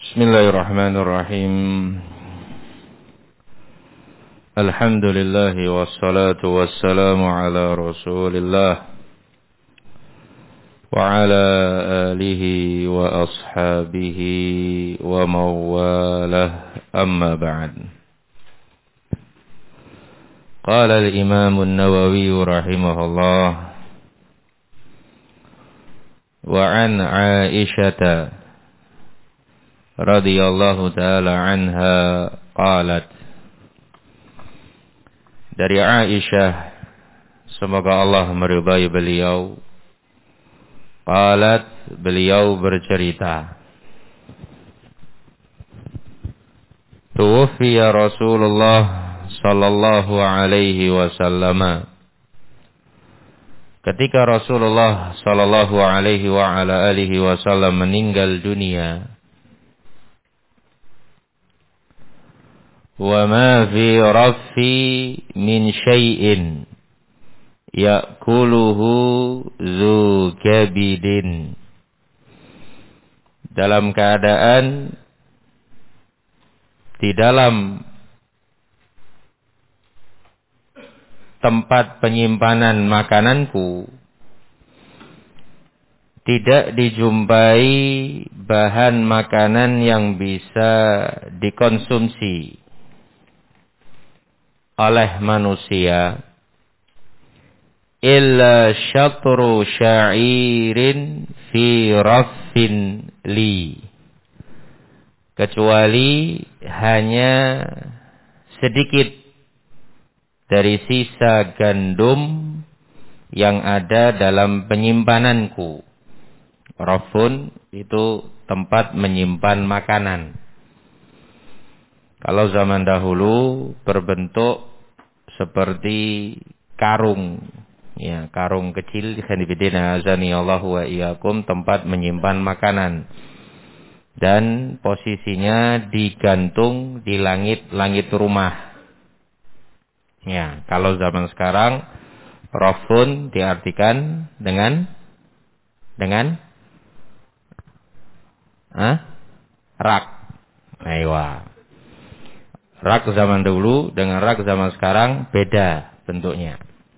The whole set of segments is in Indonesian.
Bismillahirrahmanirrahim. Alhamdulillah wassalatu wassalamu ala Rasulillah wa ala alihi wa ashabihi wa mawalah, amma ba'd. Qala al-Imam an-Nawawi rahimahullah wa an Aisyah radhiyallahu ta'ala anha qalat, dari Aisyah, semoga Allah meridai beliau, qalat, beliau bercerita, tuwfiya Rasulullah sallallahu alaihi wasallam, ketika Rasulullah sallallahu alaihi wa ala alihi wasallam meninggal dunia, wa ma fi raffi min syai'in ya'kuluhu dzu kabidin, dalam keadaan di dalam tempat penyimpanan makananku tidak dijumpai bahan makanan yang bisa dikonsumsi oleh manusia illa syatru sya'irin fi raffin li, kecuali hanya sedikit dari sisa gandum yang ada dalam penyimpananku. Raffun itu tempat menyimpan makanan. Kalau zaman dahulu berbentuk seperti karung, ya, karung kecil, khanifidina azani Allah wa iyyakum, tempat menyimpan makanan, dan posisinya digantung di langit-langit rumah. Ya, kalau zaman sekarang rafun diartikan dengan rak. Aywa. Rak zaman dulu dengan rak zaman sekarang beda bentuknya.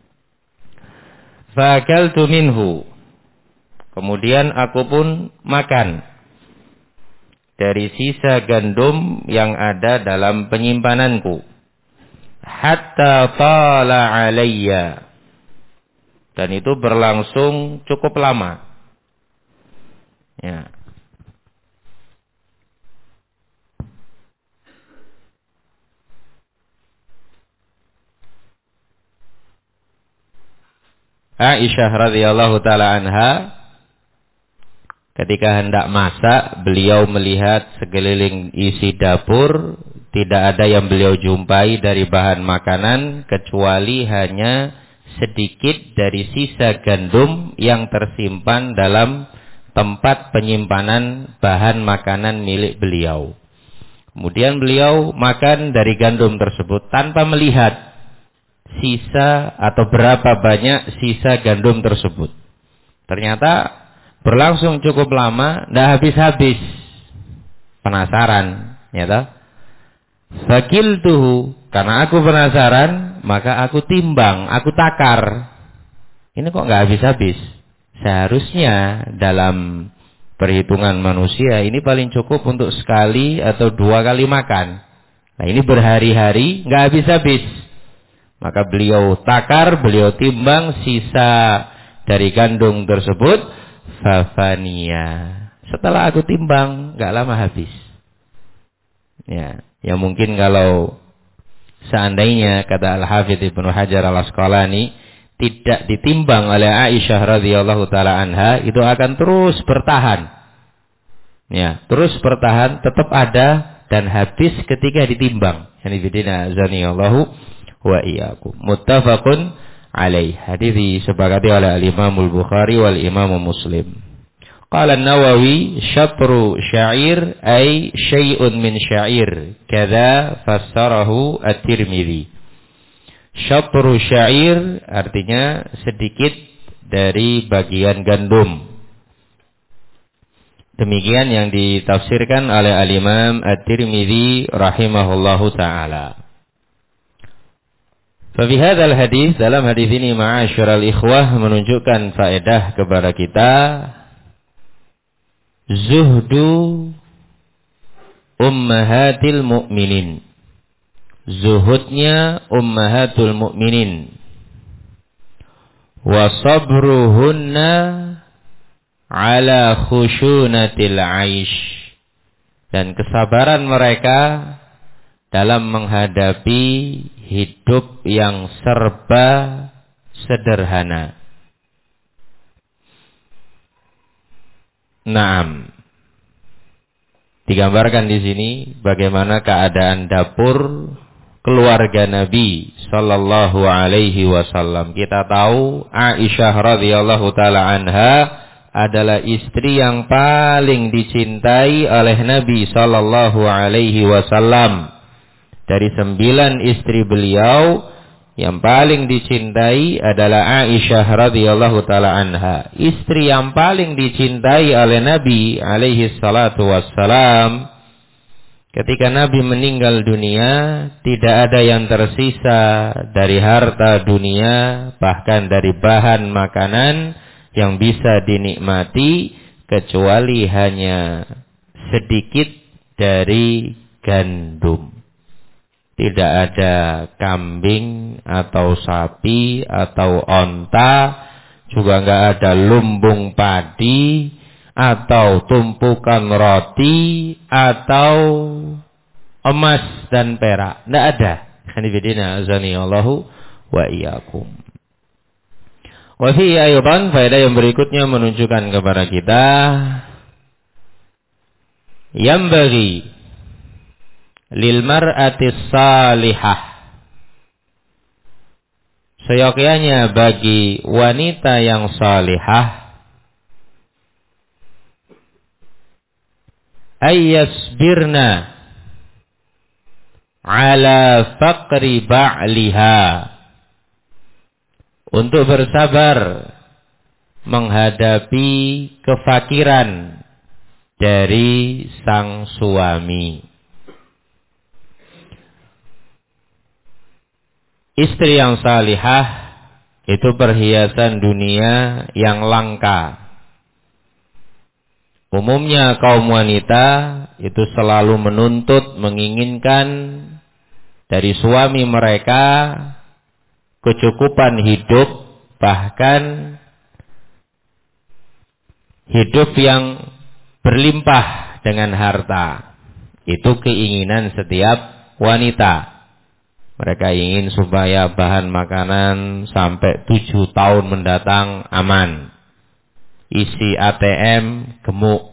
Fa'akaltu minhu, kemudian aku pun makan dari sisa gandum yang ada dalam penyimpananku. Hatta tala alayya, dan itu berlangsung cukup lama. Ya. Aisyah radhiyallahu ta'ala anha, ketika hendak masak, beliau melihat sekeliling isi dapur, tidak ada yang beliau jumpai dari bahan makanan, kecuali hanya sedikit dari sisa gandum yang tersimpan dalam tempat penyimpanan bahan makanan milik beliau. Kemudian beliau makan dari gandum tersebut tanpa melihat sisa atau berapa banyak sisa gandum tersebut. Ternyata berlangsung cukup lama, tidak habis-habis. Penasaran, ya toh? Fakiltuhu, karena aku penasaran, maka aku timbang, aku takar. Ini kok nggak habis-habis? Seharusnya dalam perhitungan manusia ini paling cukup untuk sekali atau 2 kali makan. Nah, ini berhari-hari nggak habis-habis. Maka beliau takar, beliau timbang sisa dari gandum tersebut. Fafania, setelah aku timbang, nggak lama habis. Ya mungkin kalau seandainya, kata Al-Hafidz Ibnu Hajar Al-Asqalani, tidak ditimbang oleh Aisyah radhiyallahu ta'ala anha, itu akan terus bertahan. Ya, terus bertahan, tetap ada dan habis ketika ditimbang. Hanifidina azanillahu wa iyyakum. Muttafaqun alaih. Hadis disepakati oleh al-Imam al-Bukhari wal Imam Muslim. Qala an-Nawawi syatru sya'ir ay syai'un min sya'ir, kadza fassarahu at-Tirmidzi. Syatru sya'ir artinya sedikit dari bagian gandum. Demikian yang ditafsirkan oleh Al-Imam At-Tirmidzi rahimahullahu ta'ala. Fafi hadzal hadis, dalam hadis ini ma'asyiral ikhwah menunjukkan faedah kepada kita zuhdu ummahatil mu'minin. Zuhudnya ummahatul mu'minin. Wa sabruhunna ala khushunatil aish, dan kesabaran mereka dalam menghadapi hidup yang serba sederhana. Naam. Digambarkan di sini bagaimana keadaan dapur keluarga Nabi sallallahu alaihi wasallam. Kita tahu Aisyah radhiyallahu taala anha adalah istri yang paling dicintai oleh Nabi sallallahu alaihi wasallam. Dari 9 istri beliau, yang paling dicintai adalah Aisyah radhiyallahu taala anha. Istri yang paling dicintai oleh Nabi alaihi salatu wassalam. Ketika Nabi meninggal dunia, tidak ada yang tersisa dari harta dunia, bahkan dari bahan makanan yang bisa dinikmati, kecuali hanya sedikit dari gandum. Tidak ada kambing atau sapi atau onta, juga enggak ada lumbung padi atau tumpukan roti atau emas dan perak. Tidak ada. Hanifidina azani Allahu wa iyyakum. Wa fi ayatan, faedah yang berikutnya menunjukkan kepada kita yang bagi lil mar'ati salihah, seyogyanya bagi wanita yang salihah ayyasbirna ala faqri ba'liha, untuk bersabar menghadapi kefakiran dari sang suami. Istri yang salihah itu perhiasan dunia yang langka. Umumnya kaum wanita itu selalu menuntut, menginginkan dari suami mereka kecukupan hidup, bahkan hidup yang berlimpah dengan harta. Itu keinginan setiap wanita. Mereka ingin supaya bahan makanan sampai 7 tahun mendatang aman. Isi ATM gemuk.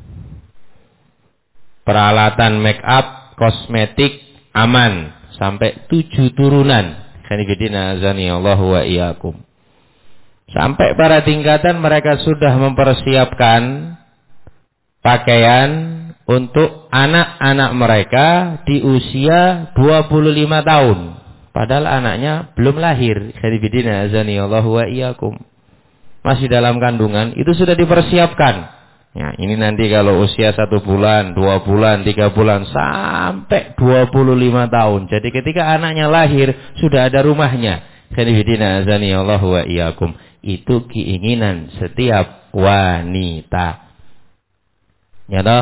Peralatan make up, kosmetik aman sampai 7 turunan. Khanifidina azani Allahu wa iyyakum. Sampai pada tingkatan mereka sudah mempersiapkan pakaian untuk anak-anak mereka di usia 25 tahun. Padahal anaknya belum lahir. Khanifidina azani Allahu wa iyyakum. Masih dalam kandungan, itu sudah dipersiapkan. Ya, ini nanti kalau usia 1 bulan, 2 bulan, 3 bulan, sampai 25 tahun. Jadi ketika anaknya lahir, sudah ada rumahnya. Khanifidina azani Allahu wa iyyakum. Itu keinginan setiap wanita. Ya toh?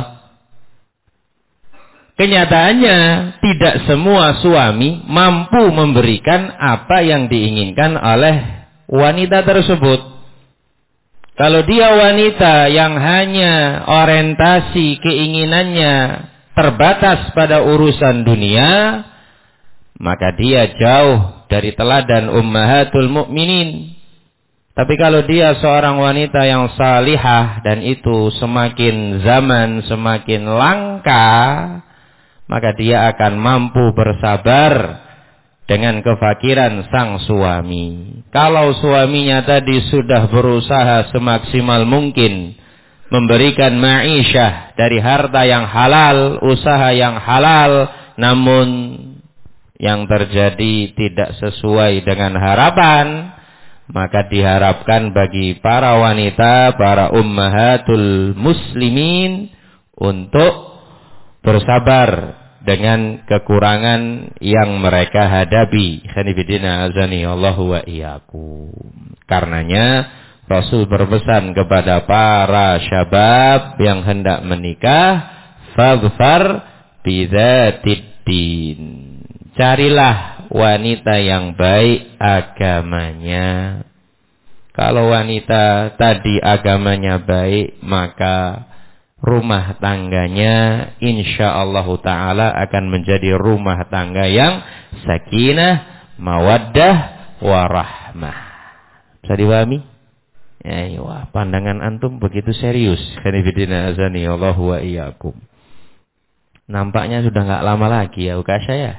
Kenyataannya tidak semua suami mampu memberikan apa yang diinginkan oleh wanita tersebut. Kalau dia wanita yang hanya orientasi keinginannya terbatas pada urusan dunia, maka dia jauh dari teladan ummahatul mukminin. Tapi kalau dia seorang wanita yang salihah, dan itu semakin zaman semakin langka, maka dia akan mampu bersabar dengan kefakiran sang suami. Kalau suaminya tadi sudah berusaha semaksimal mungkin memberikan ma'isyah dari harta yang halal, usaha yang halal, namun yang terjadi tidak sesuai dengan harapan, Maka diharapkan bagi para wanita, para ummahatul muslimin untuk bersabar dengan kekurangan yang mereka hadapi. Khanifidina azani Allahu wa iyyakum. Karenanya Rasul berpesan kepada para syabab yang hendak menikah, fadhfar bidzatid din. Carilah wanita yang baik agamanya. Kalau wanita tadi agamanya baik, maka rumah tangganya insyaallah ta'ala akan menjadi rumah tangga yang sakinah, mawaddah, warahmah. Bisa dipahami? Ya, wah, pandangan antum begitu serius. Khanifidina azani Allahu wa iyyakum. Nampaknya sudah enggak lama lagi ya ukas saya.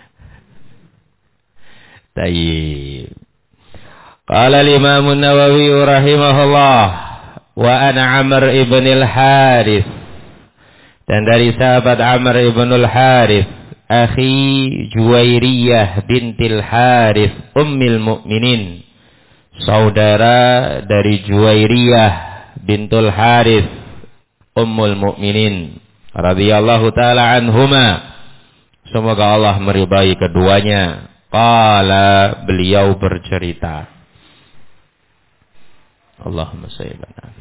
Tayyib. Qala al-Imam an-Nawawi rahimahullah wa ana Amr ibn al-Harith, dan dari sahabat Amr ibn al-Harith, akhi Juwairiyah bintil Harith ummil mu'minin, saudara dari Juwairiyah bintul Harith ummul mu'minin radhiyallahu taala anhuma, semoga Allah meridai keduanya. Qala, beliau bercerita, Allahumma shalli ala Nabi.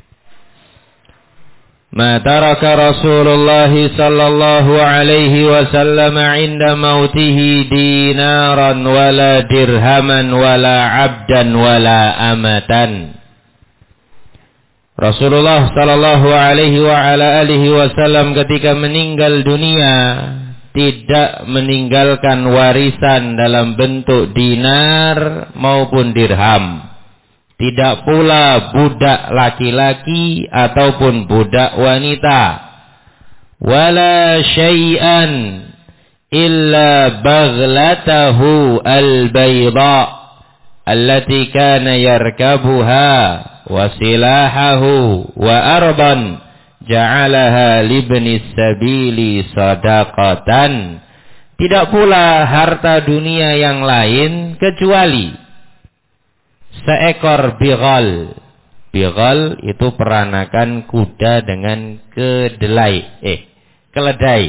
Ma taraka Rasulullah sallallahu alaihi wasallam 'inda mautihi dinaran wala dirhaman wala 'abdan wala amatan. Rasulullah sallallahu alaihi wa ala alihi wasallam ketika meninggal dunia tidak meninggalkan warisan dalam bentuk dinar maupun dirham. Tidak pula budak laki-laki ataupun budak wanita. Wala syai'an illa baghlatahu al-bayda allati kana yarkabuha wa silahahu wa arban ja'alaha libni sabili sadaqatan. Tidak pula harta dunia yang lain kecuali seekor bighal. Bighal itu peranakan kuda dengan keledai.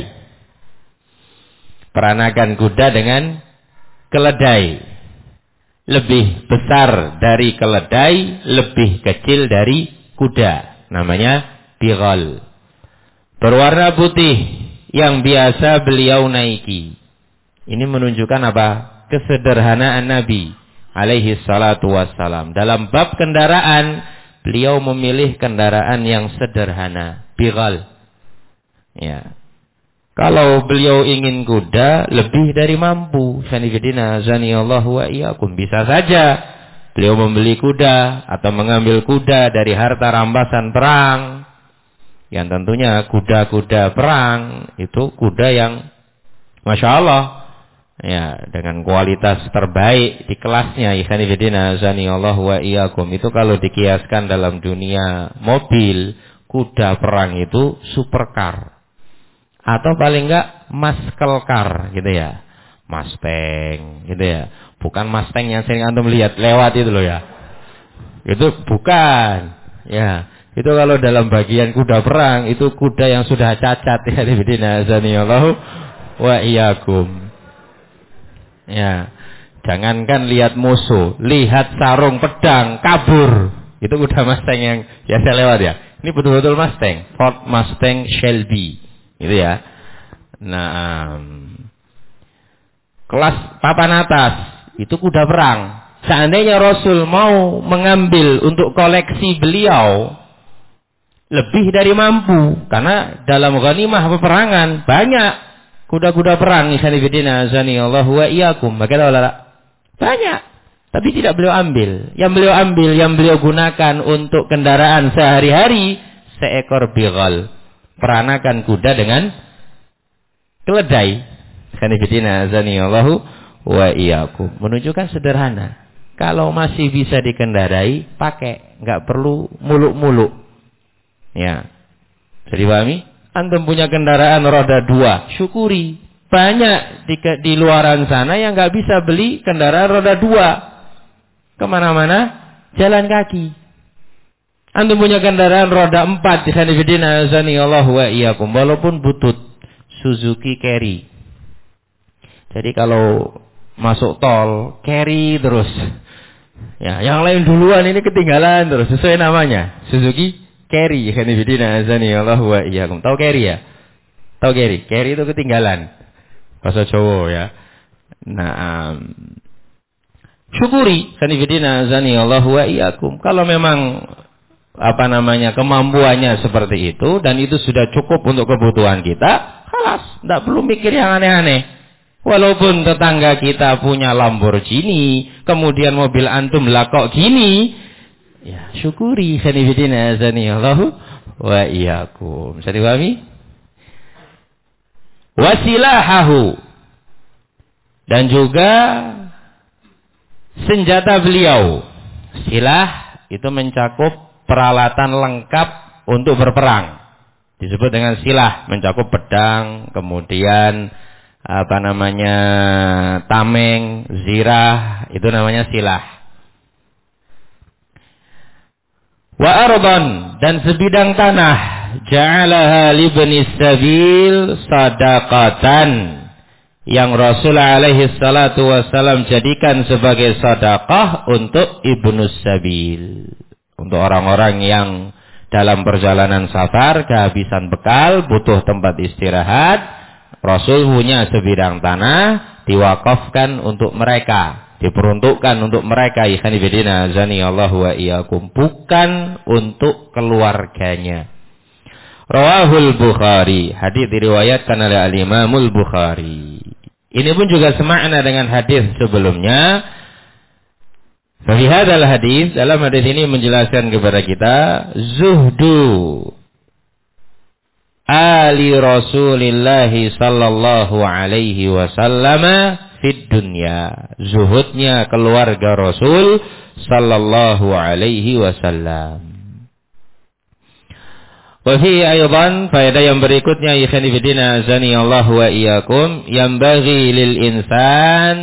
Peranakan kuda dengan keledai. Lebih besar dari keledai, lebih kecil dari kuda. Namanya bighal. Berwarna putih yang biasa beliau naiki. Ini menunjukkan apa? Kesederhanaan Nabi alaihi salatu wassalam. Dalam bab kendaraan, beliau memilih kendaraan yang sederhana, bighal. Ya. Kalau beliau ingin kuda, lebih dari mampu. Sanifidina zaniyallahu wa iyyakum. Bisa saja beliau membeli kuda atau mengambil kuda dari harta rampasan perang. Yang tentunya kuda-kuda perang itu kuda yang Masya Allah, ya, dengan kualitas terbaik di kelasnya. Ikhwanifidina azanillahu wa iyyakum. Itu kalau dikiaskan dalam dunia mobil, kuda perang itu supercar atau paling enggak muscle car gitu ya, Mustang gitu ya. Bukan Mustang yang sering antum lihat lewat itu loh ya. Itu bukan. Ya, itu kalau dalam bagian kuda perang itu kuda yang sudah cacat. Ikhwanifidina azanillahu wa iyyakum. Ya, jangankan lihat musuh, lihat sarung pedang kabur. Itu kuda Mustang yang biasa lewat ya. Ini betul-betul Mustang, Ford Mustang Shelby, gitu ya. Nah, kelas papan atas itu kuda perang. Seandainya Rasul mau mengambil untuk koleksi beliau, lebih dari mampu, karena dalam ghanimah peperangan banyak kuda-kuda perang. Ikhwanifidina azanillahu wa iyyakum. Banyak, tapi tidak beliau ambil. Yang beliau ambil, yang beliau gunakan untuk kendaraan sehari-hari, seekor bighal, peranakan kuda dengan keledai. Ikhwanifidina azanillahu wa iyyakum. Menunjukkan sederhana. Kalau masih bisa dikendarai, pakai, nggak perlu muluk-muluk. Ya, bisa dipahami? Antum punya kendaraan roda 2, syukuri. Banyak di luaran sana yang nggak bisa beli kendaraan roda 2. Kemana-mana Jalan kaki. Antum punya kendaraan roda 4, ikhwanifidina azanillahu wa iyyakum, walaupun butut, Suzuki Carry. Jadi kalau masuk tol, carry terus. Ya, yang lain duluan ini ketinggalan terus, sesuai namanya. Suzuki Carry, ikhwanifidina azanillahu wa iyyakum. Tahu carry ya? Tahu carry? Carry itu ketinggalan. Bahasa Jawa ya. Nah, syukuri ikhwanifidina azanillahu wa iyyakum. Kalau memang kemampuannya seperti itu dan itu sudah cukup untuk kebutuhan kita, khalas, tidak perlu mikir yang aneh-aneh. Walaupun tetangga kita punya Lamborghini, kemudian mobil antum lah kok gini, ya syukuri khanifidina azanillahu wa iyyakum. Bisa dipahami? Wasilahahu, dan juga senjata beliau. Silah itu mencakup peralatan lengkap untuk berperang. Disebut dengan silah, mencakup pedang, kemudian tameng, zirah, itu namanya silah. Wa ardan, dan sebidang tanah, ja'alaha libnis sabil sadaqatan, yang Rasul alaihi salatu wassalam jadikan sebagai sedekah untuk ibnus sabil. Untuk orang-orang yang dalam perjalanan safar, kehabisan bekal, butuh tempat istirahat, Rasul punya sebidang tanah, diwakafkan untuk mereka, diperuntukkan untuk mereka, ikhwanifidina azanillahu wa iyyakum, bukan untuk keluarganya. Rawahul Bukhari, hadis diriwayatkan oleh al-Imamul Bukhari. Ini pun juga semakna dengan hadis sebelumnya. Fi hadzal hadis, dalam hadis ini menjelaskan kepada kita zuhdu ali Rasulillah sallallahu alaihi wasallam fid dunya. Zuhudnya keluarga Rasul sallallahu alaihi wasallam. Wa fi aydan, faedah yang berikutnya, ikhwanifidina azanillahu wa iyyakum, yang bagi lil insan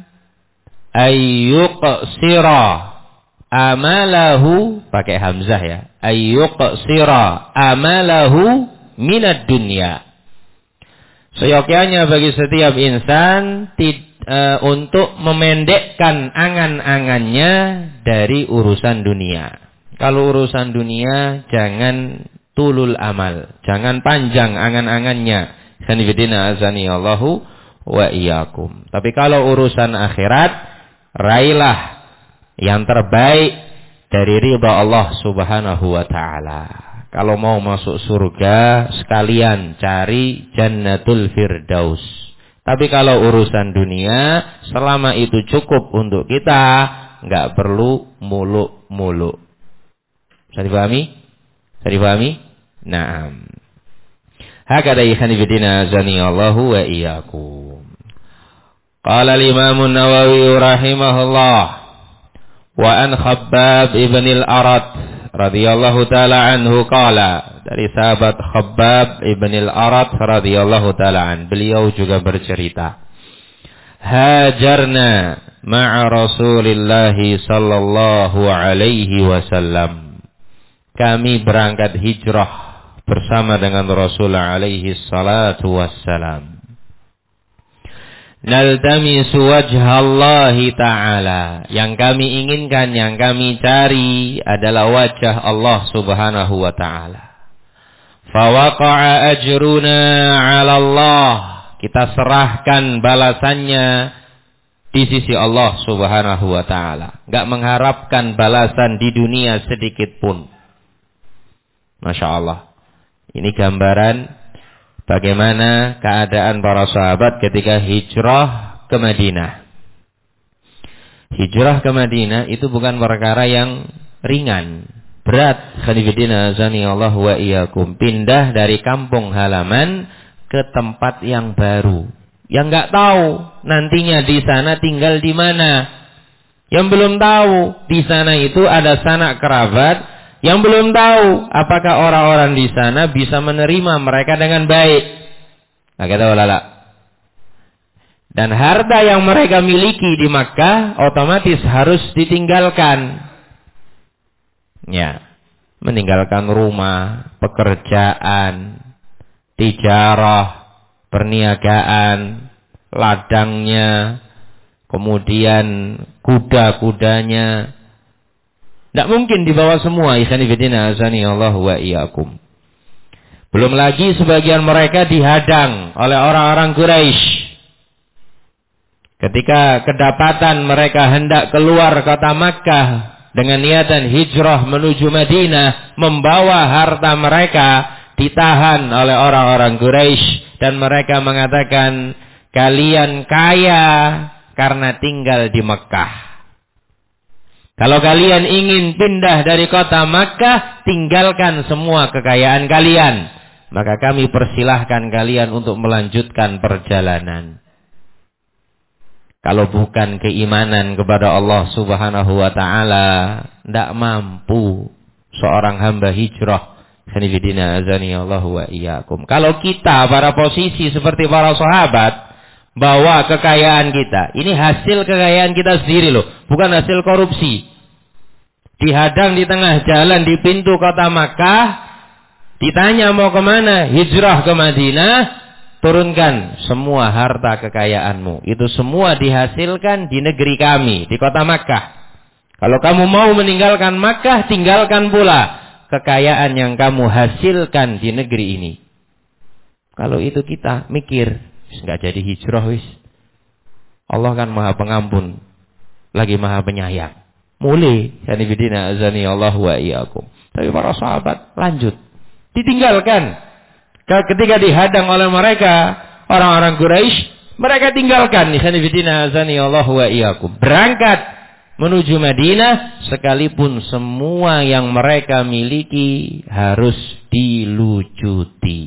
ayyuqsira amalahu, pakai hamzah ya, ayyuqsira amalahu minad dunya. Seyogyanya bagi setiap insan untuk memendekkan angan-angannya dari urusan dunia. Kalau urusan dunia jangan tulul amal, jangan panjang angan-angannya. Khanifidina azanillahu wa iyyakum. Tapi kalau urusan akhirat, raihlah yang terbaik dari ridha Allah Subhanahu wa taala. Kalau mau masuk surga, sekalian cari Jannatul Firdaus. Tapi kalau urusan dunia, selama itu cukup untuk kita, enggak perlu muluk-muluk. Bisa dipahami? Bisa dipahami? Naam. Hakada ikhwanifidina azanillahu wa iyyakum. Qala al-Imam an-Nawawi rahimahullah, wa an Khabbab ibn al-Arat radhiyallahu taala anhu qala, dari sahabat Khabbab ibn al-Arat radhiyallahu taala an, beliau juga bercerita, hajarna ma'a Rasulillah sallallahu alaihi wasallam, kami berangkat hijrah bersama dengan Rasul alaihi salatu wassalam. Naltamisu wajhallahi ta'ala, yang kami inginkan, yang kami cari adalah wajah Allah subhanahu wa ta'ala. Fawaqa'a ajruna 'ala Allah, kita serahkan balasannya di sisi Allah subhanahu wa ta'ala. Enggak mengharapkan balasan di dunia sedikit pun. Masya Allah. Ini gambaran bagaimana keadaan para sahabat ketika hijrah ke Madinah. Hijrah ke Madinah itu bukan perkara yang ringan, berat. Khanifidina azanillahu wa iyyakum, pindah dari kampung halaman ke tempat yang baru, yang nggak tahu nantinya di sana tinggal di mana, yang belum tahu di sana itu ada sanak kerabat, yang belum tahu apakah orang-orang di sana bisa menerima mereka dengan baik. Nah, kata ulama. Dan harta yang mereka miliki di Makkah otomatis harus ditinggalkan. Ya, meninggalkan rumah, pekerjaan, tijarah, perniagaan, ladangnya, kemudian kuda-kudanya. Tidak mungkin dibawa semua. Ikhwani fillah, azani Allah wa iyyakum. Belum lagi sebagian mereka dihadang oleh orang-orang Quraisy. Ketika kedapatan mereka hendak keluar kota Makkah dengan niatan hijrah menuju Madinah, membawa harta mereka, ditahan oleh orang-orang Quraisy dan mereka mengatakan, kalian kaya karena tinggal di Makkah. Kalau kalian ingin pindah dari kota Makkah, tinggalkan semua kekayaan kalian. Maka kami persilahkan kalian untuk melanjutkan perjalanan. Kalau bukan keimanan kepada Allah Subhanahu wa taala, tidak mampu seorang hamba hijrah. Sanifidina azani Allah wa iyyakum. Kalau kita pada posisi seperti para sahabat, bawa kekayaan kita, ini hasil kekayaan kita sendiri loh, bukan hasil korupsi. Dihadang di tengah jalan di pintu kota Makkah, ditanya mau kemana? Hijrah ke Madinah. Turunkan semua harta kekayaanmu. Itu semua dihasilkan di negeri kami, di kota Makkah. Kalau kamu mau meninggalkan Makkah, tinggalkan pula kekayaan yang kamu hasilkan di negeri ini. Kalau itu kita mikir, nggak jadi hijrah wis. Allah kan Maha Pengampun, lagi Maha Penyayang. Mulai, sanifidina azani Allah wa iyyakum. Tapi para sahabat lanjut, ditinggalkan. Ketika dihadang oleh mereka orang-orang Quraisy, mereka tinggalkan. Sanifidina azani Allah wa iyyakum. Berangkat menuju Madinah, sekalipun semua yang mereka miliki harus dilucuti.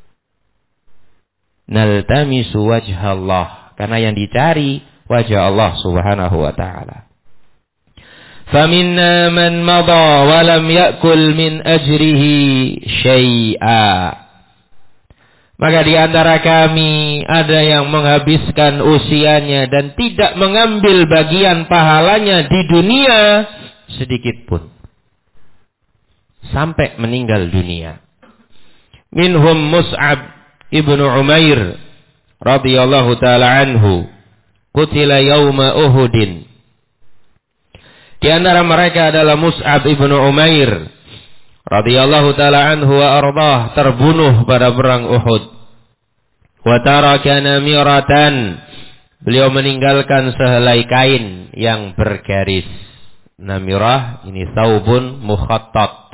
Naltamisu wajhallah, karena yang dicari wajah Allah Subhanahu wa taala. Faminna man madha wa lam yakul min ajrihi syai'a. Maka di antara kami ada yang menghabiskan usianya dan tidak mengambil bagian pahalanya di dunia sedikit pun. Sampai meninggal dunia. Minhum Mus'ab ibnu Umair radhiyallahu ta'ala anhu. Qutila yawma Uhudin. Di antara mereka adalah Mus'ab ibnu Umair radhiyallahu ta'ala anhu wa ardah, terbunuh pada perang Uhud. Wa taraka namiratan, beliau meninggalkan sehelai kain yang bergaris. Namirah ini saubun mukhattat.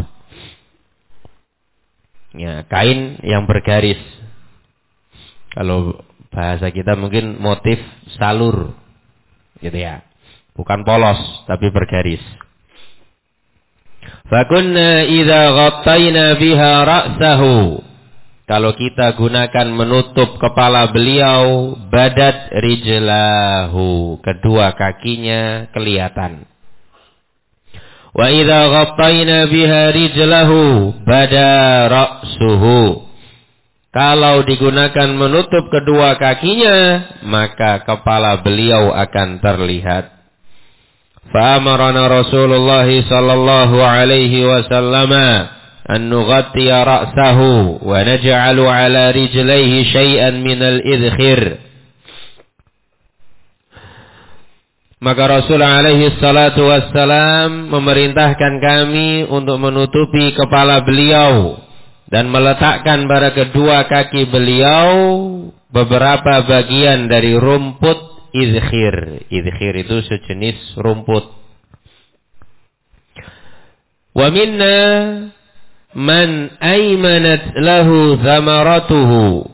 Ya, kain yang bergaris. Kalau bahasa kita mungkin motif salur. Gitu ya. Bukan polos tapi bergaris. Fakunna idza ghattayna biha ra'sahu. Kalau kita gunakan menutup kepala beliau, badat rijlahu, kedua kakinya kelihatan. Wa idza ghattayna biha rijlahu bada ra'suhu. Kalau digunakan menutup kedua kakinya, maka kepala beliau akan terlihat. فأمرنا رسول الله صلى الله عليه وسلم أن نغطي رأسه ونجعل على رجليه شيئا من الإذخر. Maka Rasul alaihi salatu wassalam memerintahkan kami untuk menutupi kepala beliau dan meletakkan pada kedua kaki beliau beberapa bagian dari rumput idkhir. Idkhir itu sejenis rumput. Wa minna man aymanat lahu thamaratuhu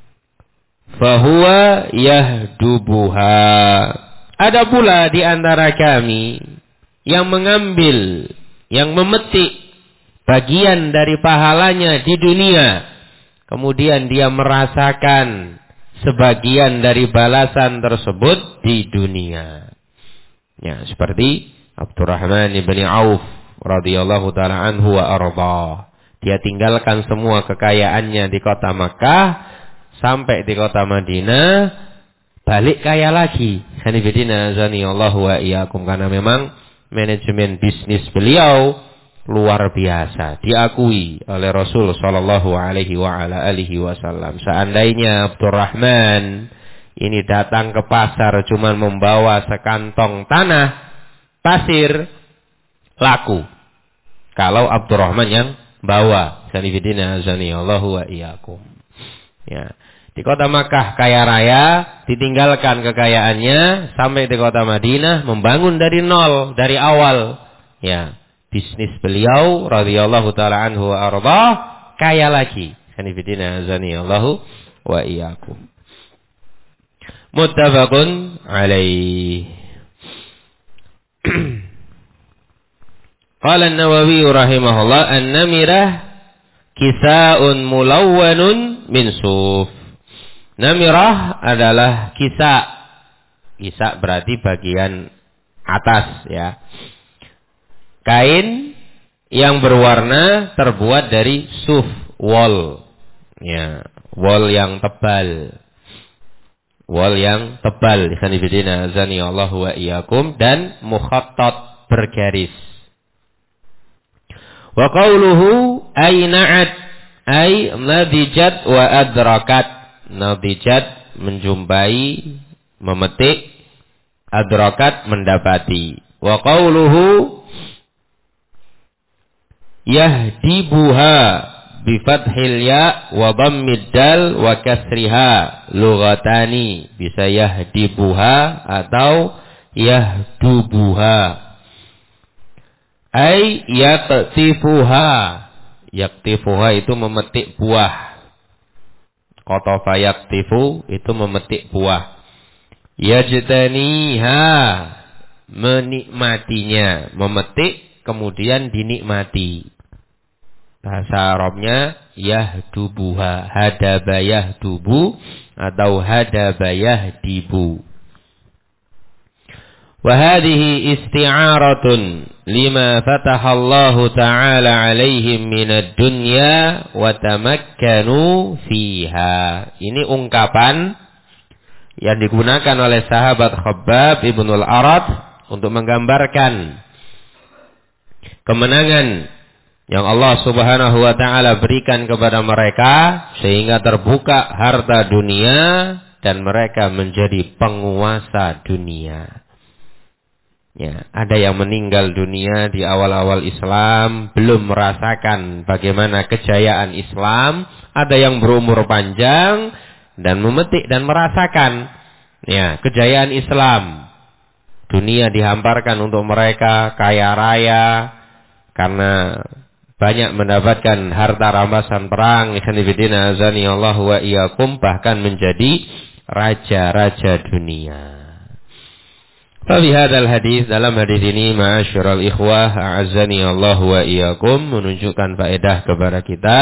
fahuwa yahdubuha. Ada pula di antara kami yang mengambil, yang memetik bagian dari pahalanya di dunia, kemudian dia merasakan sebagian dari balasan tersebut di dunia. Ya, seperti Abdurrahman bin Auf radhiyallahu taala anhu wa arda. Dia tinggalkan semua kekayaannya di kota Makkah sampai di kota Madinah, balik kaya lagi. Sanifidina azani Allah wa iyyakum, karena memang manajemen bisnis beliau luar biasa, diakui oleh Rasul sallallahu alaihi wasallam. Seandainya Abdurrahman ini datang ke pasar cuma membawa sekantong tanah, pasir, laku. Kalau Abdurrahman yang bawa, sanibidina azanillahu wa iyyakum. Ya. Di kota Makkah kaya raya, ditinggalkan kekayaannya sampai di kota Madinah membangun dari nol, dari awal. Ya. Bisnis beliau radhiyallahu taala anhu wa arda kaya lagi. Sanibidina azanillahu wa iyyakum. Muttafaqun alaih. Qala an-Nawawi rahimahullah, an-namirah kisa'un mulawwanun min suf. Namirah adalah kisa'. Kisa' berarti bagian atas, ya. Kain yang berwarna terbuat dari suf, wol. Ya, wol yang tebal. Wol yang tebal, ikhwanifidina azani Allah wa iyyakum, dan mukhattat, bergaris. Wa qawluhu ay na'at ay nadijat wa adrakat. Nadijat menjumpai, memetik, adrakat mendapati. Wa qawluhu yahdibuha bifathil ya wa dhammid dal wa kasriha lughatani, bisa yahdibuha atau yahdubuha. Ay yaktifuha. Yaktifuha itu memetik buah. Qatafa yaktifu itu memetik buah. Yajtaniha, menikmatinya, memetik kemudian dinikmati. Bahasa Arabnya yahdubuha, hadaba yahdubu atau hadaba yahdibu. Wa hadhihi isti'aratun lima fatahallahu ta'ala 'alaihim minad dunya wa tamakkanu fiha. Ini ungkapan yang digunakan oleh sahabat Khabbab ibnul Arat untuk menggambarkan kemenangan yang Allah subhanahu wa ta'ala berikan kepada mereka sehingga terbuka harta dunia dan mereka menjadi penguasa dunia. Ya, ada yang meninggal dunia di awal-awal Islam, belum merasakan bagaimana kejayaan Islam. Ada yang berumur panjang dan memetik dan merasakan ya, kejayaan Islam. Dunia dihamparkan untuk mereka, kaya raya, karena banyak mendapatkan harta rampasan perang, ikhwanifidina azani Allah wa iyyakum, bahkan menjadi raja-raja dunia. Tapi hadal hadis, dalam hadis ini ma'asyiral ikhwah a'azzani Allah wa iyyakum, menunjukkan faedah kepada kita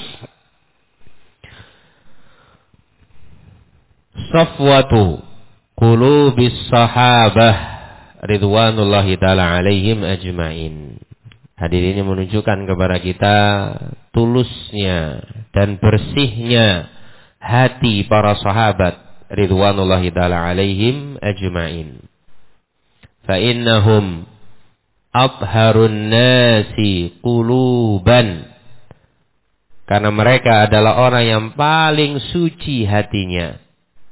safwatu qulubis sahabah ridwanullahi ta'ala alaihim ajma'in. Hadis ini menunjukkan kepada kita tulusnya dan bersihnya hati para sahabat ridwanullahi ta'ala alaihim ajma'in. Fa innahum abharun nasi quluban. Karena mereka adalah orang yang paling suci hatinya.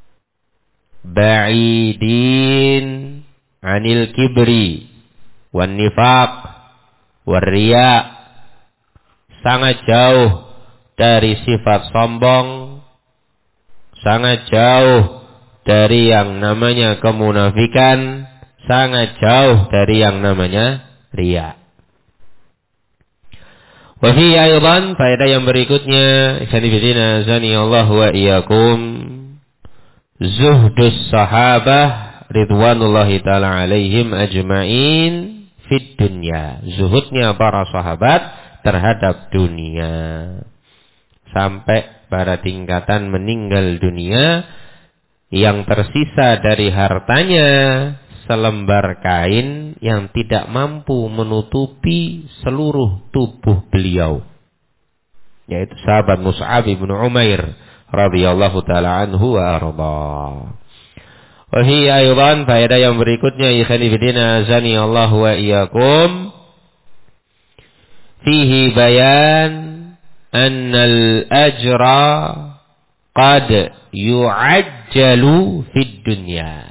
Ba'idin anil kibri wan nifaq war riya. Sangat jauh dari sifat sombong, sangat jauh dari yang namanya kemunafikan, sangat jauh dari yang namanya riya. Wa fi aidan, faedah yang berikutnya, sanibidina zani Allah wa iyyakum, zuhdus sahabah ridwanullahi ta'ala alaihim ajma'in fid dunya. Zuhudnya para sahabat terhadap dunia sampai pada tingkatan meninggal dunia, yang tersisa dari hartanya selembar kain yang tidak mampu menutupi seluruh tubuh beliau, yaitu sahabat Mus'ab bin Umair radhiyallahu taala anhu wa arda. Wa hiya aidan, faedah yang berikutnya, ikhwan fillah azani Allah wa iyyakum, fihi bayan annal ajra qad yu'ajjalu fid dunya.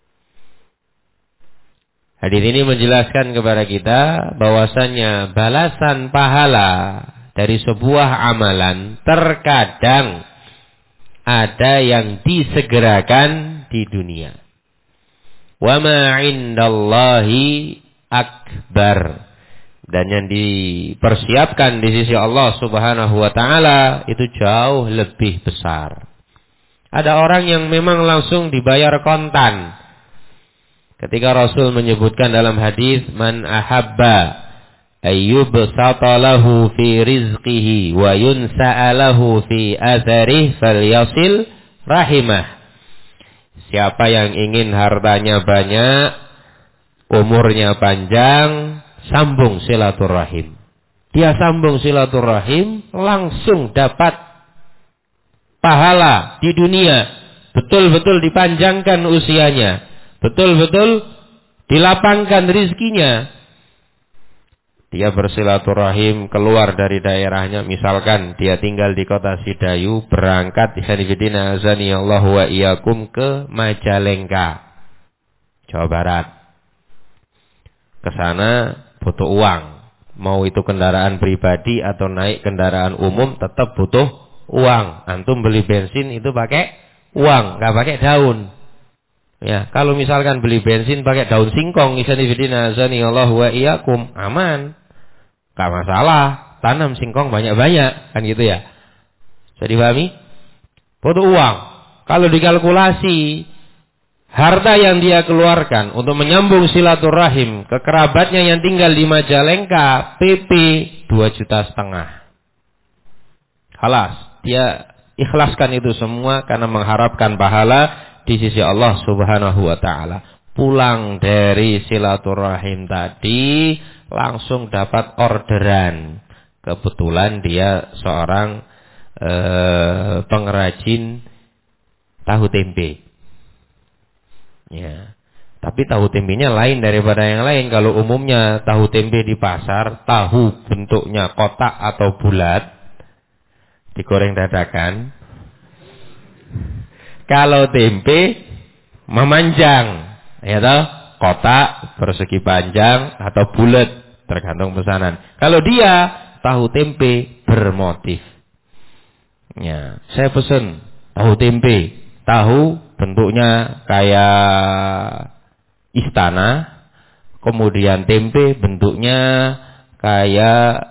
Hadis ini menjelaskan kepada kita bahwasannya balasan pahala dari sebuah amalan terkadang ada yang disegerakan di dunia. Wa ma 'indallahi akbar. Dan yang dipersiapkan di sisi Allah Subhanahu wa taala itu jauh lebih besar. Ada orang yang memang langsung dibayar kontan. Ketika Rasul menyebutkan dalam hadis, man ahabba ayyubsata lahu fi rizqihi wa yunsa'a lahu fi atharihi falyasil rahimah. Siapa yang ingin hartanya banyak, umurnya panjang, sambung silaturahim. Dia sambung silaturahim, langsung dapat pahala di dunia. Betul-betul dipanjangkan usianya. Betul-betul dilapangkan rizkinya. Dia bersilaturahim keluar dari daerahnya. Misalkan dia tinggal di kota Sidayu, berangkat ikhwanifidina azanillahu wa iyyakum ke Majalengka, Jawa Barat. Ke sana butuh uang. Mau itu kendaraan pribadi atau naik kendaraan umum tetap butuh uang. Antum beli bensin itu pakai uang, enggak pakai daun. Ya, kalau misalkan beli bensin pakai daun singkong, isanifidina azanillahu wa iyyakum, aman. Enggak masalah, tanam singkong banyak-banyak, kan gitu ya. Bisa dipahami? Butuh uang. Kalau dikalkulasi harta yang dia keluarkan untuk menyambung silaturahim ke kerabatnya yang tinggal di Majalengka, PP 2,5 juta. Halas, dia ikhlaskan itu semua karena mengharapkan pahala di sisi Allah Subhanahu wa taala. Pulang dari silaturahim tadi langsung dapat orderan. Kebetulan dia seorang pengrajin tahu tempe. Ya. Tapi tahu tempenya lain daripada yang lain. Kalau umumnya tahu tempe di pasar, tahu bentuknya kotak atau bulat, digoreng dadakan. Kalau tempe memanjang, ya toh, kotak persegi panjang atau bulat, tergantung pesanan. Kalau dia tahu tempe bermotif. Ya, saya pesen tahu tempe, tahu bentuknya kayak istana, kemudian tempe bentuknya kayak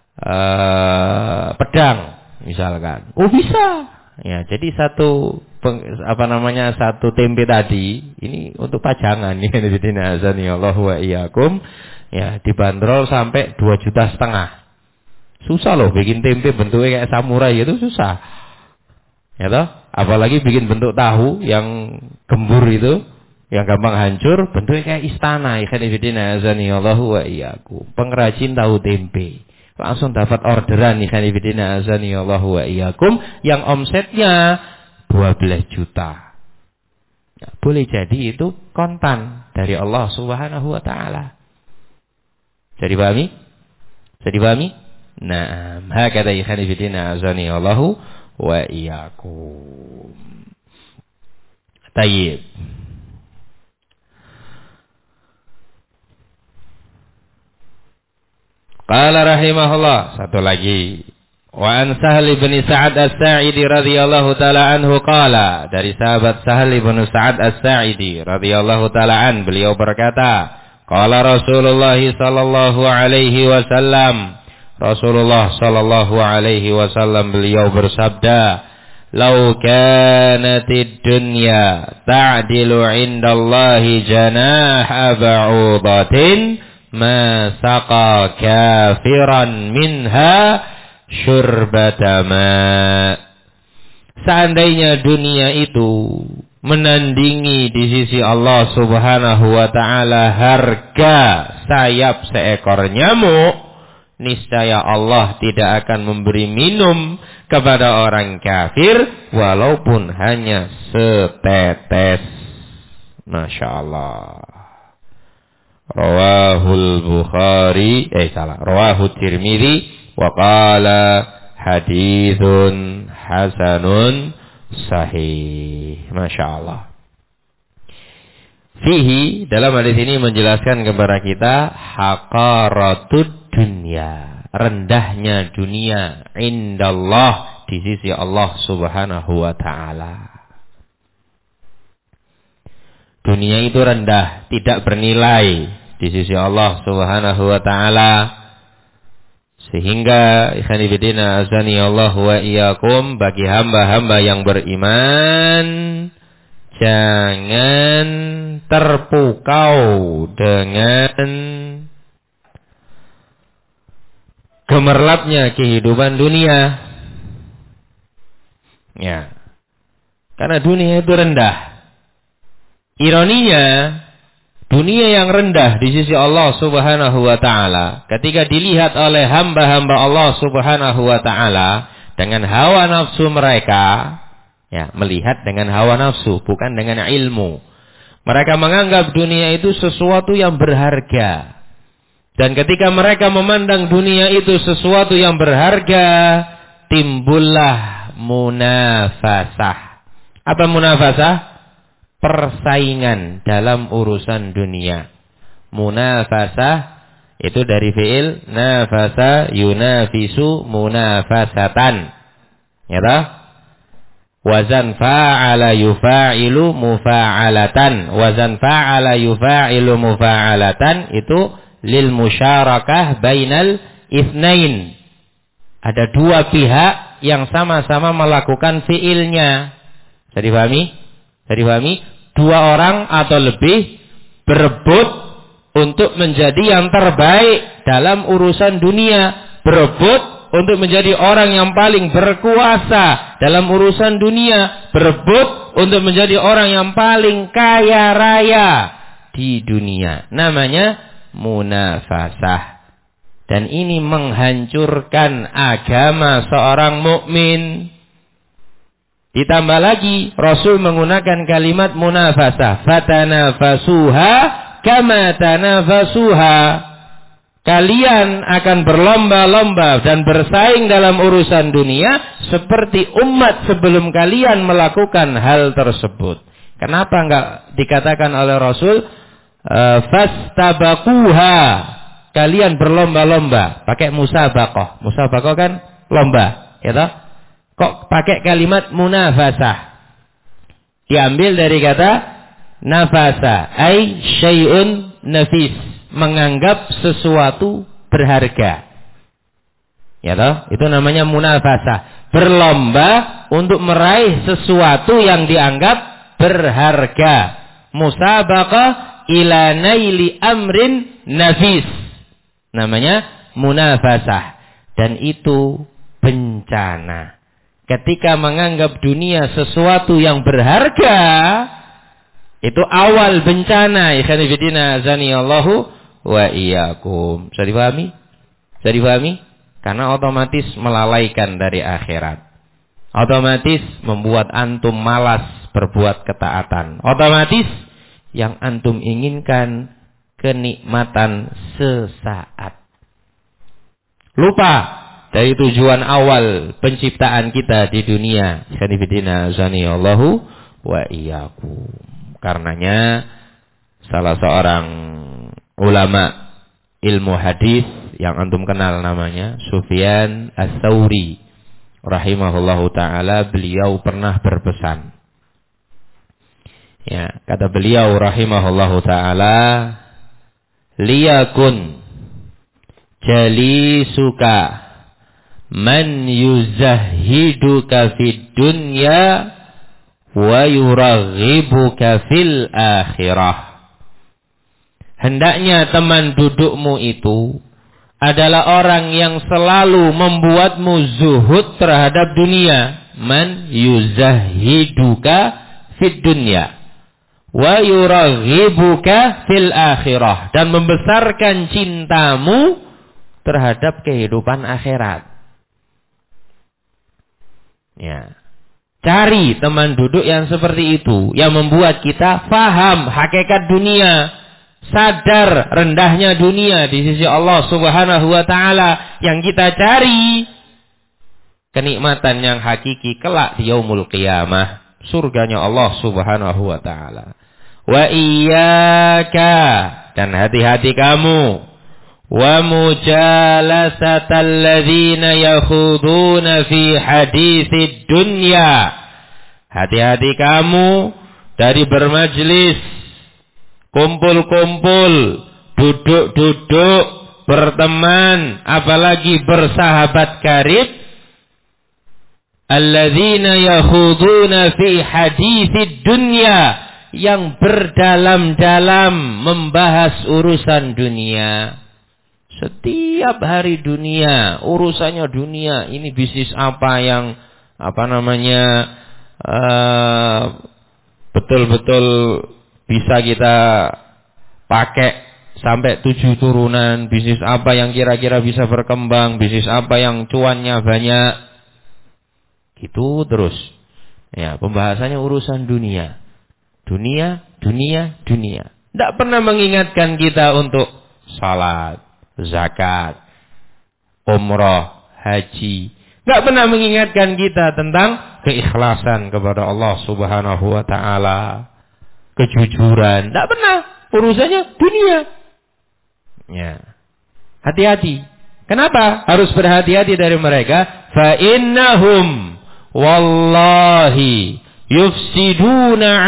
pedang, misalkan. Oh bisa. Ya, jadi satu tempe tadi ini untuk pajangan nih hadirin azanillahu wa iyyakum, ya dibanderol sampai 2,5 juta. Susah loh bikin tempe bentuknya kayak samurai itu susah. Ya toh? Apalagi bikin bentuk tahu yang gembur itu, yang gampang hancur, bentuknya kayak istana. Hadirin azanillahu wa iyyakum. Pengrajin tahu tempe langsung dapat orderan nih hadirin azanillahu wa iyyakum yang omsetnya 12 juta. Nah, boleh jadi itu kontan dari Allah Subhanahu wa taala. Jadi pahami? Jadi pahami? Nah, hakata hadirin azanillahu wa iyyakum. Tayyib. Qala rahimahullah, satu lagi. Wa an Sahal bin Sa'ad As-Sa'idi radhiyallahu taala anhu qala, dari sahabat Sahal bin Sa'ad As-Sa'idi radhiyallahu taala an, beliau berkata, qala Rasulullah sallallahu alaihi wasallam, Rasulullah sallallahu alaihi wasallam beliau bersabda, "Lau kanatid dunya ta'dilu 'indallahi janaha ba'udatin ma saqa kafiran minha syurbata ma." Seandainya dunia itu menandingi di sisi Allah Subhanahu wa taala harga sayap seekor nyamuk, niscaya Allah tidak akan memberi minum kepada orang kafir walaupun hanya setetes. Masya Allah. Rawahu Tirmidzi wa qala haditsun hasanun sahih. Masya Allah. Fihi, dalam hadis ini menjelaskan kepada kita haqaratud dunya, rendahnya dunia indallah, di sisi Allah Subhanahu wa taala. Dunia itu rendah, tidak bernilai di sisi Allah Subhanahu wa taala. Sehingga ikhwani fillah azani Allah wa iyyakum, bagi hamba-hamba yang beriman, jangan terpukau dengan gemerlapnya kehidupan dunia. Ya. Karena dunia itu rendah. Ironinya, dunia yang rendah di sisi Allah Subhanahu wa taala, ketika dilihat oleh hamba-hamba Allah Subhanahu wa taala dengan hawa nafsu mereka, ya, melihat dengan hawa nafsu, bukan dengan ilmu. Mereka menganggap dunia itu sesuatu yang berharga. Dan ketika mereka memandang dunia itu sesuatu yang berharga, timbullah munafasah. Apa munafasah? Persaingan dalam urusan dunia. Munafasah itu dari fi'il nafasa yunafisu munafasatan. Ya toh? Wazan fa'ala yufa'ilu mufa'alatan. Wazan fa'ala yufa'ilu mufa'alatan itu lil musyarakah bainal itsnain. Ada dua pihak yang sama-sama melakukan fi'ilnya. Bisa dipahami? Bisa dipahami? Dua orang atau lebih berebut untuk menjadi yang terbaik dalam urusan dunia. Berebut untuk menjadi orang yang paling berkuasa dalam urusan dunia. Berebut untuk menjadi orang yang paling kaya raya di dunia. Namanya munafasah. Dan ini menghancurkan agama seorang mukmin. Ditambah lagi Rasul menggunakan kalimat munafasah. Fatanafasuha kama tanafasuha. Kalian akan berlomba-lomba dan bersaing dalam urusan dunia seperti umat sebelum kalian melakukan hal tersebut. Kenapa enggak dikatakan oleh Rasul fastabaquha? Kalian berlomba-lomba, pakai musabaqah. Musabaqah kan lomba, ya toh? Kok pakai kalimat munafasah? Diambil dari kata nafasa, ai syai'un nafis, menganggap sesuatu berharga. Ya toh? Itu namanya munafasah. Berlomba untuk meraih sesuatu yang dianggap berharga. Musabaqah ila naili amrin nafis. Namanya munafasah. Dan itu bencana. Ketika menganggap dunia sesuatu yang berharga, itu awal bencana. Ikhwan fillah azanillahu wa iyyakum. Bisa dipahami? Bisa dipahami? Karena otomatis melalaikan dari akhirat. Otomatis membuat antum malas berbuat ketaatan. Otomatis yang antum inginkan kenikmatan sesaat. Lupa dari tujuan awal penciptaan kita di dunia. Ikhwan fillah azanillahu wa iyyakum. Karenanya salah seorang ulama ilmu hadis yang antum kenal namanya Sufyan Ats-Tsauri rahimahullahu taala, beliau pernah berpesan. Ya, kata beliau rahimahullahu taala, liyakun jalisuka man yuzahhiduka fid dunya wa yuraghibuka fil akhirah. Hendaknya teman dudukmu itu adalah orang yang selalu membuatmu zuhud terhadap dunia. Man yuzahhiduka fid dunya wa yuraghibuka fil akhirah, dan membesarkan cintamu terhadap kehidupan akhirat. Ya. Cari teman duduk yang seperti itu, yang membuat kita faham hakikat dunia, sadar rendahnya dunia di sisi Allah Subhanahu wa taala, yang kita cari kenikmatan yang hakiki kelak di yaumul qiyamah, surganya Allah Subhanahu wa taala. Wa iyyaka, dan hati-hati kamu, wa mujalasatal ladzina yakhuduna fi haditsid dunya, hati-hati kamu dari bermajlis, kumpul-kumpul, duduk-duduk, berteman, apalagi bersahabat karib, alladzina yakhuduna fi haditsid dunya, yang berdalam-dalam membahas urusan dunia. Setiap hari dunia, urusannya dunia. Ini bisnis apa yang betul-betul bisa kita pakai sampai 7 turunan. Bisnis apa yang kira-kira bisa berkembang, bisnis apa yang cuannya banyak. Gitu terus. Ya, pembahasannya urusan dunia. Dunia. Tidak pernah mengingatkan kita untuk salat, zakat, umroh, haji. Tidak pernah mengingatkan kita tentang keikhlasan kepada Allah Subhanahu wa taala, kejujuran. Tidak pernah. Urusannya dunia. Ya. Hati-hati. Kenapa harus berhati-hati dari mereka? Fa innahum wallahi yufsiduna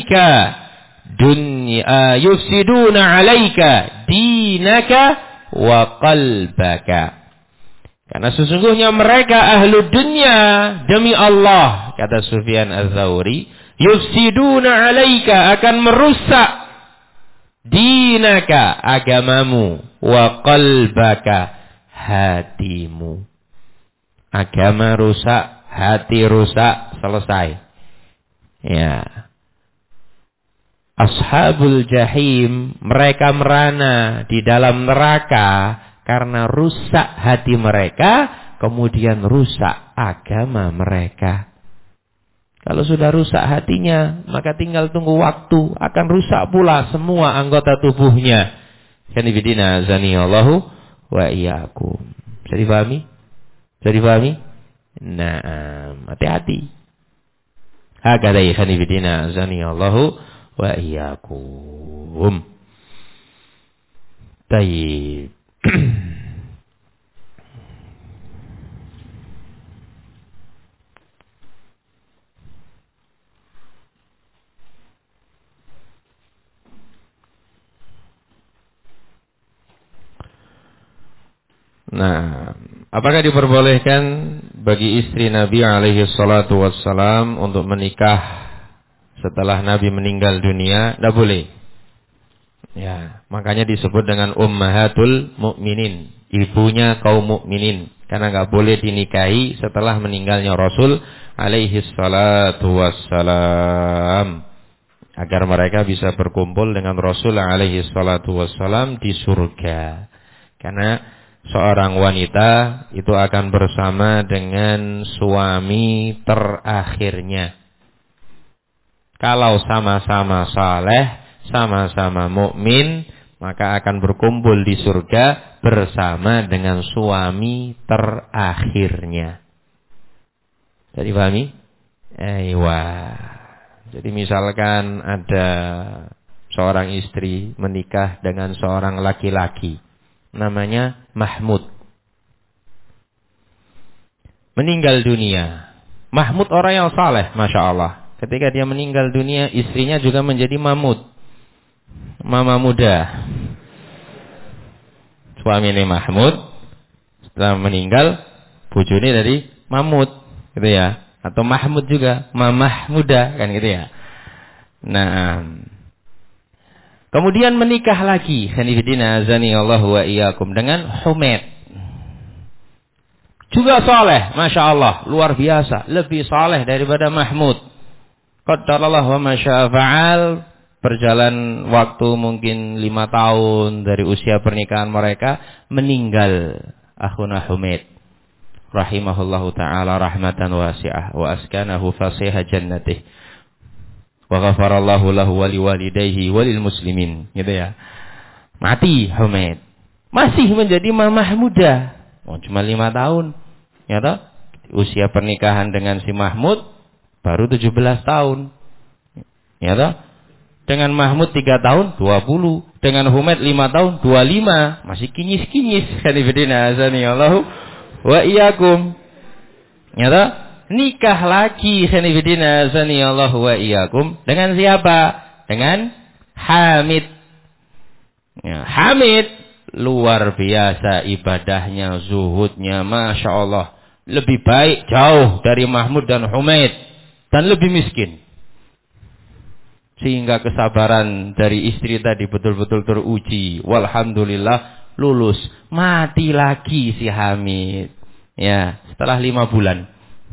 'alaika dinaka wa qalbaka. Karena sesungguhnya mereka ahlu dunia, demi Allah, kata Sufyan Az-Tsauri, yufsiduna 'alaika, akan merusak dinaka, agamamu, wa qalbaka, hatimu. Agama rusak, hati rusak, selesai. Ya. Ashabul jahim, mereka merana di dalam neraka karena rusak hati mereka, kemudian rusak agama mereka. Kalau sudah rusak hatinya, maka tinggal tunggu waktu, akan rusak pula semua anggota tubuhnya. Kanibidina zaniyallahu wa iyyakum. Bisa dipahami? Bisa dipahami? Nah, hati-hati. Hakadha kanibidina zaniyallahu wa iyyakum. Tayyib. Nah, apakah diperbolehkan bagi istri Nabi alaihi salatu wassalam untuk menikah setelah Nabi meninggal dunia? Tidak boleh. Ya, makanya disebut dengan ummahatul mukminin, ibunya kaum mukminin, karena enggak boleh dinikahi setelah meninggalnya Rasul alaihi salatu wassalam, agar mereka bisa berkumpul dengan Rasul alaihi salatu wassalam di surga. Karena seorang wanita itu akan bersama dengan suami terakhirnya. Kalau sama-sama saleh, sama-sama mukmin, maka akan berkumpul di surga bersama dengan suami terakhirnya. Jadi pahami? Aywa. Jadi misalkan ada seorang istri menikah dengan seorang laki-laki, namanya Mahmud. Meninggal dunia. Mahmud orang yang saleh, Masya Allah. Ketika dia meninggal dunia, istrinya juga menjadi Mahmud, mama muda. Suami ini Mahmud, setelah meninggal, bojone dari Mahmud, gitu ya. Atau Mahmud juga, mamah muda, kan gitu ya. Nah, kemudian menikah lagi, khanifidina azani Allah wa iyyakum, dengan Humaid. Juga saleh, Masya Allah, luar biasa, lebih saleh daripada Mahmud. Qaddarallah wa ma syaa fa'al. Berjalan waktu mungkin 5 tahun dari usia pernikahan mereka, meninggal akhuna Humaid rahimahullahu ta'ala rahmatan wasi'ah wa askanahu fasiha jannatih wa ghafarallahu lahu wa liwalidayhi walil muslimin, gitu ya. Mati Humaid. Masih menjadi mamah muda. Oh, cuma 5 tahun. Ya toh? Usia pernikahan dengan si Mahmud baru 17 tahun. Ya toh? Dengan Mahmud 3 tahun 20. Dengan Humaid 5 tahun 25. Masih kinyis-kinyis. Kanifidina azani Allahu wa iyyakum. Ya toh? Nikah lagi kanifidina azani Allahu wa iyyakum. Dengan siapa? Dengan Hamid. Ya, Hamid luar biasa ibadahnya, zuhudnya, Masya Allah. Lebih baik jauh dari Mahmud dan Humaid. Dan lebih miskin. Sehingga kesabaran dari istri tadi betul-betul teruji. Walhamdulillah lulus. Mati lagi si Hamid. Ya, setelah 5 bulan.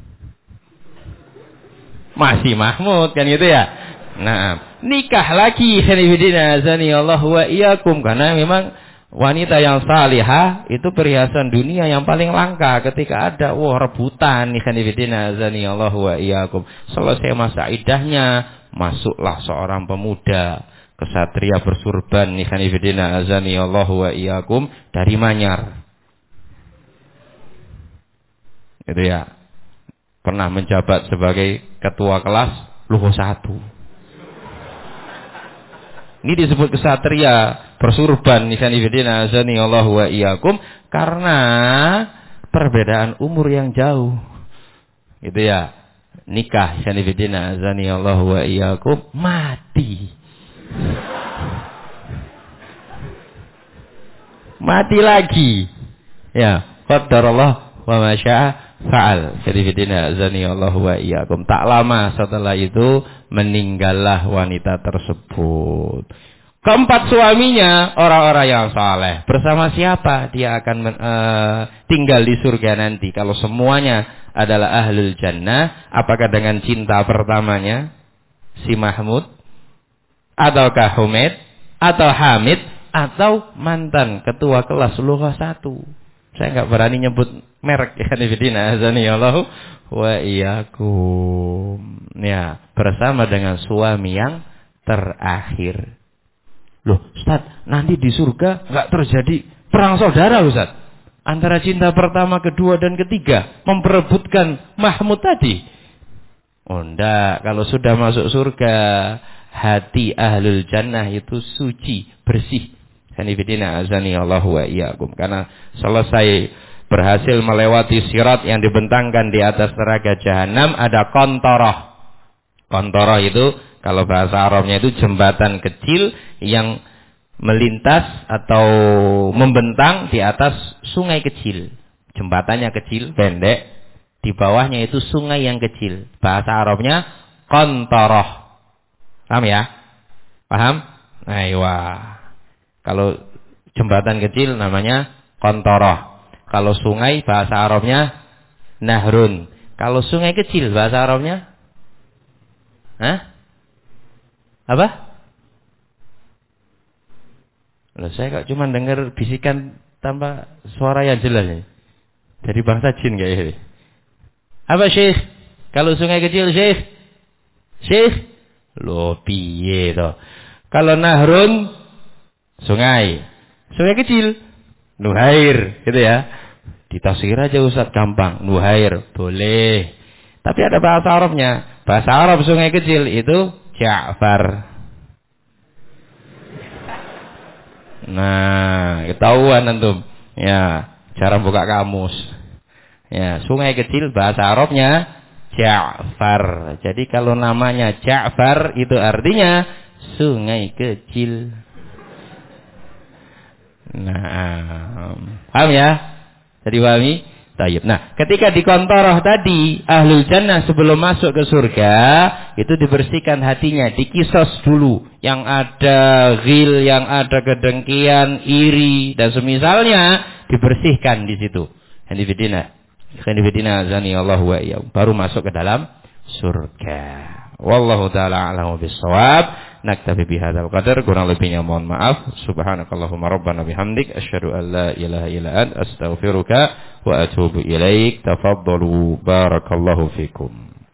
Masih Mahmud kan gitu ya. Nah, nikah lagi khanifidina azani Allah wa iyyakum, karena memang wanita yang salihah itu perhiasan dunia yang paling langka. Ketika ada rebutan nih khanifidina azani Allah wa iyyakum, selesai masa iddahnya masuklah seorang pemuda kesatria bersurban nih khanifidina azani Allah wa iyyakum dari Manyar. Itu ya. Pernah menjabat sebagai ketua kelas Luho 1. Ini disebut kesatria bersurban nisanifidina azani Allah wa iyyakum karena perbedaan umur yang jauh. Gitu ya. Nikah nisanifidina azani Allah wa iyyakum, mati. Mati lagi. Ya, qadarullah wa ma syaa fa'al. Nisanifidina azani Allah wa iyyakum. Tak lama setelah itu meninggallah wanita tersebut. Keempat suaminya orang-orang yang saleh. Bersama siapa dia akan tinggal di surga nanti? Kalau semuanya adalah ahlul jannah, apakah dengan cinta pertamanya si Mahmud, ataukah Humaid, atau Hamid, atau mantan ketua kelas Lughah 1? Saya nggak berani nyebut merek ya, nifidina azani Allah wa iyyakum. Ya, bersama dengan suami yang terakhir. Loh, Ustaz, nanti di surga nggak terjadi perang saudara, Ustaz? Antara cinta pertama, kedua, dan ketiga memperebutkan Mahmud tadi? Oh, enggak. Kalau sudah masuk surga, hati ahlul jannah itu suci, bersih. Hanifidina azani Allah wa iyyakum. Karena selesai berhasil melewati sirat yang dibentangkan di atas neraka jahanam, ada kontoroh. Kontoroh itu kalau bahasa Arabnya itu jembatan kecil yang melintas atau membentang di atas sungai kecil. Jembatannya kecil, pendek. Di bawahnya itu sungai yang kecil. Bahasa Arabnya kontoroh. Paham ya? Paham? Aywa. Kalau jembatan kecil namanya kontoroh. Kalau sungai bahasa Arabnya nahrun. Kalau sungai kecil bahasa Arabnya? Hah? Apa? Loh, saya kok cuma dengar bisikan tanpa suara yang jelas nih. Dari bangsa jin kayak ini. Apa Syekh? Kalau sungai kecil Syekh? Syekh? Loh piye toh? Kalau nahrun sungai. Sungai kecil nuhair, gitu ya. Ditafsir aja Ustaz, gampang. Nuhair boleh. Tapi ada bahasa Arabnya. Bahasa Arab sungai kecil itu Ja'far. Nah, ketahuan antum. Ya, cara buka kamus. Ya, sungai kecil bahasa Arabnya Ja'far. Jadi kalau namanya Ja'far itu artinya sungai kecil. Nah, paham ya? Jadi pahami? Tayyib. Nah, ketika di kontoroh tadi, ahlul jannah sebelum masuk ke surga, itu dibersihkan hatinya, dikisos dulu. Yang ada ghil, yang ada kedengkian, iri, dan semisalnya, dibersihkan di situ. Hanifidina azani Allah wa iyyakum. Baru masuk ke dalam surga. Wallahu ta'ala a'lamu bis-shawab. Naktafi bihadzal qadar, kurang lebihnya mohon maaf. Subhanakallahumma rabbana bihamdik asyhadu an la ilaha illa anta astaghfiruka wa atubu ilaik. Tafaddalu, barakallahu fikum.